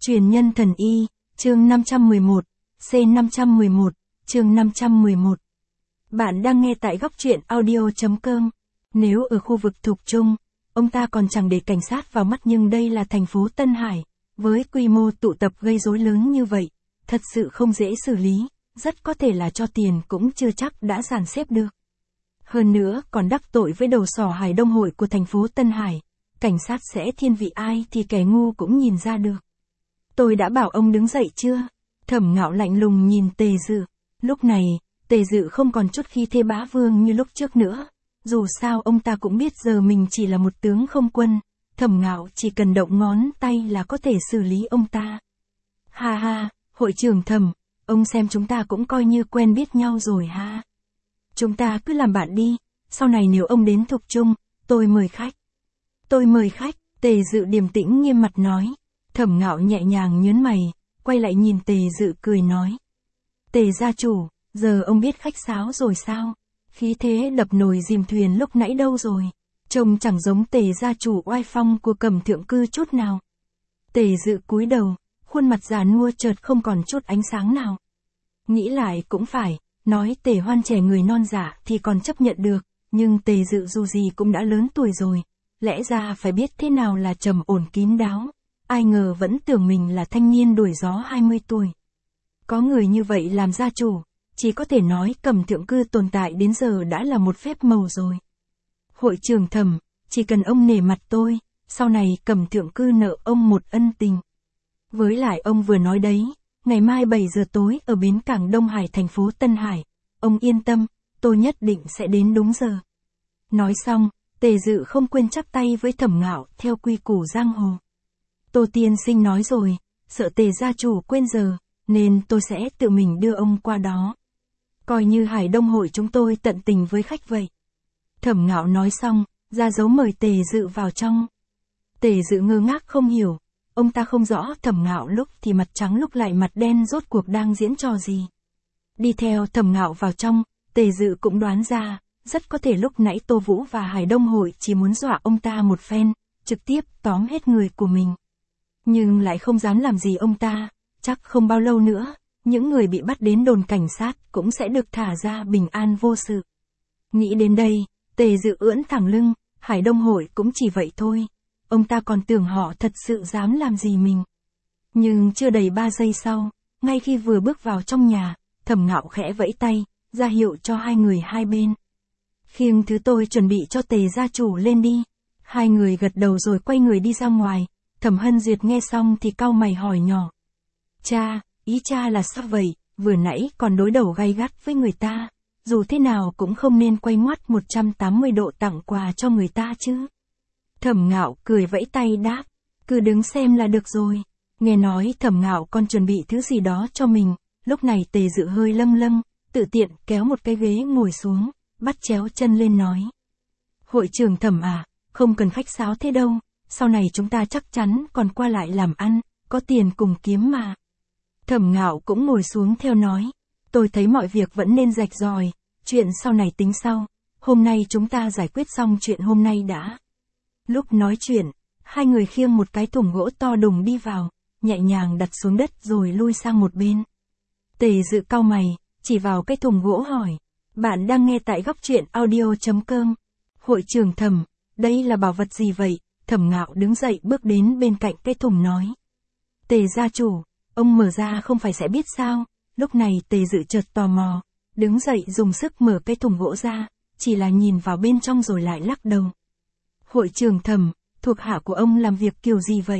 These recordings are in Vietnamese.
Truyền nhân thần y, chương 511, C511, chương 511. Bạn đang nghe tại góc truyện audio.com. Nếu ở khu vực thuộc Trung, ông ta còn chẳng để cảnh sát vào mắt, nhưng đây là thành phố Tân Hải, với quy mô tụ tập gây rối lớn như vậy, thật sự không dễ xử lý, rất có thể là cho tiền cũng chưa chắc đã dàn xếp được. Hơn nữa còn đắc tội với đầu sỏ Hải Đông Hội của thành phố Tân Hải, cảnh sát sẽ thiên vị ai thì kẻ ngu cũng nhìn ra được. Tôi đã bảo ông đứng dậy chưa? Thẩm Ngạo lạnh lùng nhìn Tề Dự. Lúc này, Tề Dự không còn chút khí thế bá vương như lúc trước nữa. Dù sao ông ta cũng biết giờ mình chỉ là một tướng không quân, Thẩm Ngạo chỉ cần động ngón tay là có thể xử lý ông ta. Ha ha, hội trưởng Thẩm, ông xem chúng ta cũng coi như quen biết nhau rồi ha. Chúng ta cứ làm bạn đi, sau này nếu ông đến Thục Trung, tôi mời khách. Tôi mời khách, Tề Dự điềm tĩnh nghiêm mặt nói. Thẩm Ngạo nhẹ nhàng nhớn mày, quay lại nhìn Tề Dự cười nói. Tề gia chủ, giờ ông biết khách sáo rồi sao? Khí thế đập nồi dìm thuyền lúc nãy đâu rồi? Trông chẳng giống Tề gia chủ oai phong của Cẩm Thượng Cư chút nào. Tề Dự cúi đầu, khuôn mặt già nua chợt không còn chút ánh sáng nào. Nghĩ lại cũng phải, nói Tề Hoan trẻ người non dạ thì còn chấp nhận được, nhưng Tề Dự dù gì cũng đã lớn tuổi rồi, lẽ ra phải biết thế nào là trầm ổn kín đáo. Ai ngờ vẫn tưởng mình là thanh niên đuổi gió 20 tuổi. Có người như vậy làm gia chủ, chỉ có thể nói Cẩm Thượng Cư tồn tại đến giờ đã là một phép màu rồi. Hội trưởng Thẩm, chỉ cần ông nể mặt tôi, sau này Cẩm Thượng Cư nợ ông một ân tình. Với lại ông vừa nói đấy, ngày mai 7 giờ tối ở bến cảng Đông Hải thành phố Tân Hải, ông yên tâm, tôi nhất định sẽ đến đúng giờ. Nói xong, Tề Dự không quên chắp tay với Thẩm Ngạo theo quy củ giang hồ. Tô tiên sinh nói rồi, sợ Tề gia chủ quên giờ, nên tôi sẽ tự mình đưa ông qua đó. Coi như Hải Đông Hội chúng tôi tận tình với khách vậy. Thẩm Ngạo nói xong, ra dấu mời Tề Dự vào trong. Tề Dự ngơ ngác không hiểu, ông ta không rõ Thẩm Ngạo lúc thì mặt trắng lúc lại mặt đen rốt cuộc đang diễn trò gì. Đi theo Thẩm Ngạo vào trong, Tề Dự cũng đoán ra, rất có thể lúc nãy Tô Vũ và Hải Đông Hội chỉ muốn dọa ông ta một phen, trực tiếp tóm hết người của mình. Nhưng lại không dám làm gì ông ta, chắc không bao lâu nữa, những người bị bắt đến đồn cảnh sát cũng sẽ được thả ra bình an vô sự. Nghĩ đến đây, Tề Dự ưỡn thẳng lưng, Hải Đông Hội cũng chỉ vậy thôi, ông ta còn tưởng họ thật sự dám làm gì mình. Nhưng chưa đầy 3 giây sau, ngay khi vừa bước vào trong nhà, Thẩm Ngạo khẽ vẫy tay, ra hiệu cho hai người hai bên. Khiêng thứ tôi chuẩn bị cho Tề gia chủ lên đi. Hai người gật đầu rồi quay người đi ra ngoài. Thẩm Hân Duyệt nghe xong thì cau mày hỏi nhỏ. Cha, ý cha là sao vậy, vừa nãy còn đối đầu gay gắt với người ta, dù thế nào cũng không nên quay ngoắt 180 độ tặng quà cho người ta chứ. Thẩm Ngạo cười vẫy tay đáp, cứ đứng xem là được rồi. Nghe nói Thẩm Ngạo còn chuẩn bị thứ gì đó cho mình, lúc này Tề Dự hơi lâng lâng, tự tiện kéo một cái ghế ngồi xuống, bắt chéo chân lên nói. Hội trưởng Thẩm à, không cần khách sáo thế đâu. Sau này chúng ta chắc chắn còn qua lại làm ăn, có tiền cùng kiếm mà. Thẩm Ngạo cũng ngồi xuống theo nói, tôi thấy mọi việc vẫn nên rạch ròi, chuyện sau này tính sau, hôm nay chúng ta giải quyết xong chuyện hôm nay đã. Lúc nói chuyện, hai người khiêng một cái thùng gỗ to đùng đi vào, nhẹ nhàng đặt xuống đất rồi lui sang một bên. Tề Dự cau mày, chỉ vào cái thùng gỗ hỏi, bạn đang nghe tại góc truyện audio.com. Hội trưởng Thẩm, đây là bảo vật gì vậy? Thẩm Ngạo đứng dậy bước đến bên cạnh cái thùng nói. Tề gia chủ, ông mở ra không phải sẽ biết sao. Lúc này Tề Dự chợt tò mò, đứng dậy dùng sức mở cái thùng gỗ ra, chỉ là nhìn vào bên trong rồi lại lắc đầu. Hội trưởng Thẩm, thuộc hạ của ông làm việc kiểu gì vậy?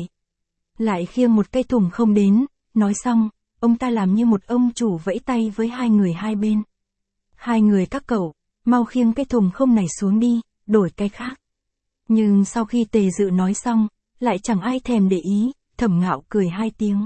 Lại khiêng một cái thùng không đến, nói xong, ông ta làm như một ông chủ vẫy tay với hai người hai bên. Hai người các cậu, mau khiêng cái thùng không này xuống đi, đổi cái khác. Nhưng sau khi Tề Dự nói xong, lại chẳng ai thèm để ý, Thẩm Ngạo cười hai tiếng.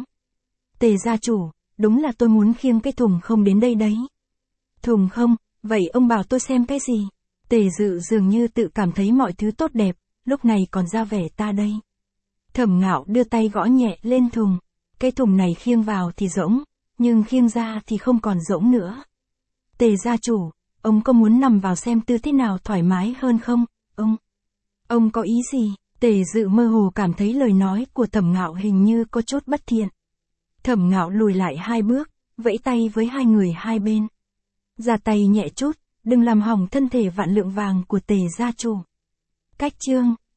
Tề gia chủ, đúng là tôi muốn khiêng cái thùng không đến đây đấy. Thùng không, vậy ông bảo tôi xem cái gì? Tề Dự dường như tự cảm thấy mọi thứ tốt đẹp, lúc này còn ra vẻ ta đây. Thẩm Ngạo đưa tay gõ nhẹ lên thùng, cái thùng này khiêng vào thì rỗng, nhưng khiêng ra thì không còn rỗng nữa. Tề gia chủ, ông có muốn nằm vào xem tư thế nào thoải mái hơn không, ông? Ông có ý gì? Tề Dự mơ hồ cảm thấy lời nói của Thẩm Ngạo hình như có chút bất thiện. Thẩm Ngạo lùi lại 2 bước, vẫy tay với hai người hai bên. Ra tay nhẹ chút, đừng làm hỏng thân thể vạn lượng vàng của Tề gia chủ. Cách chương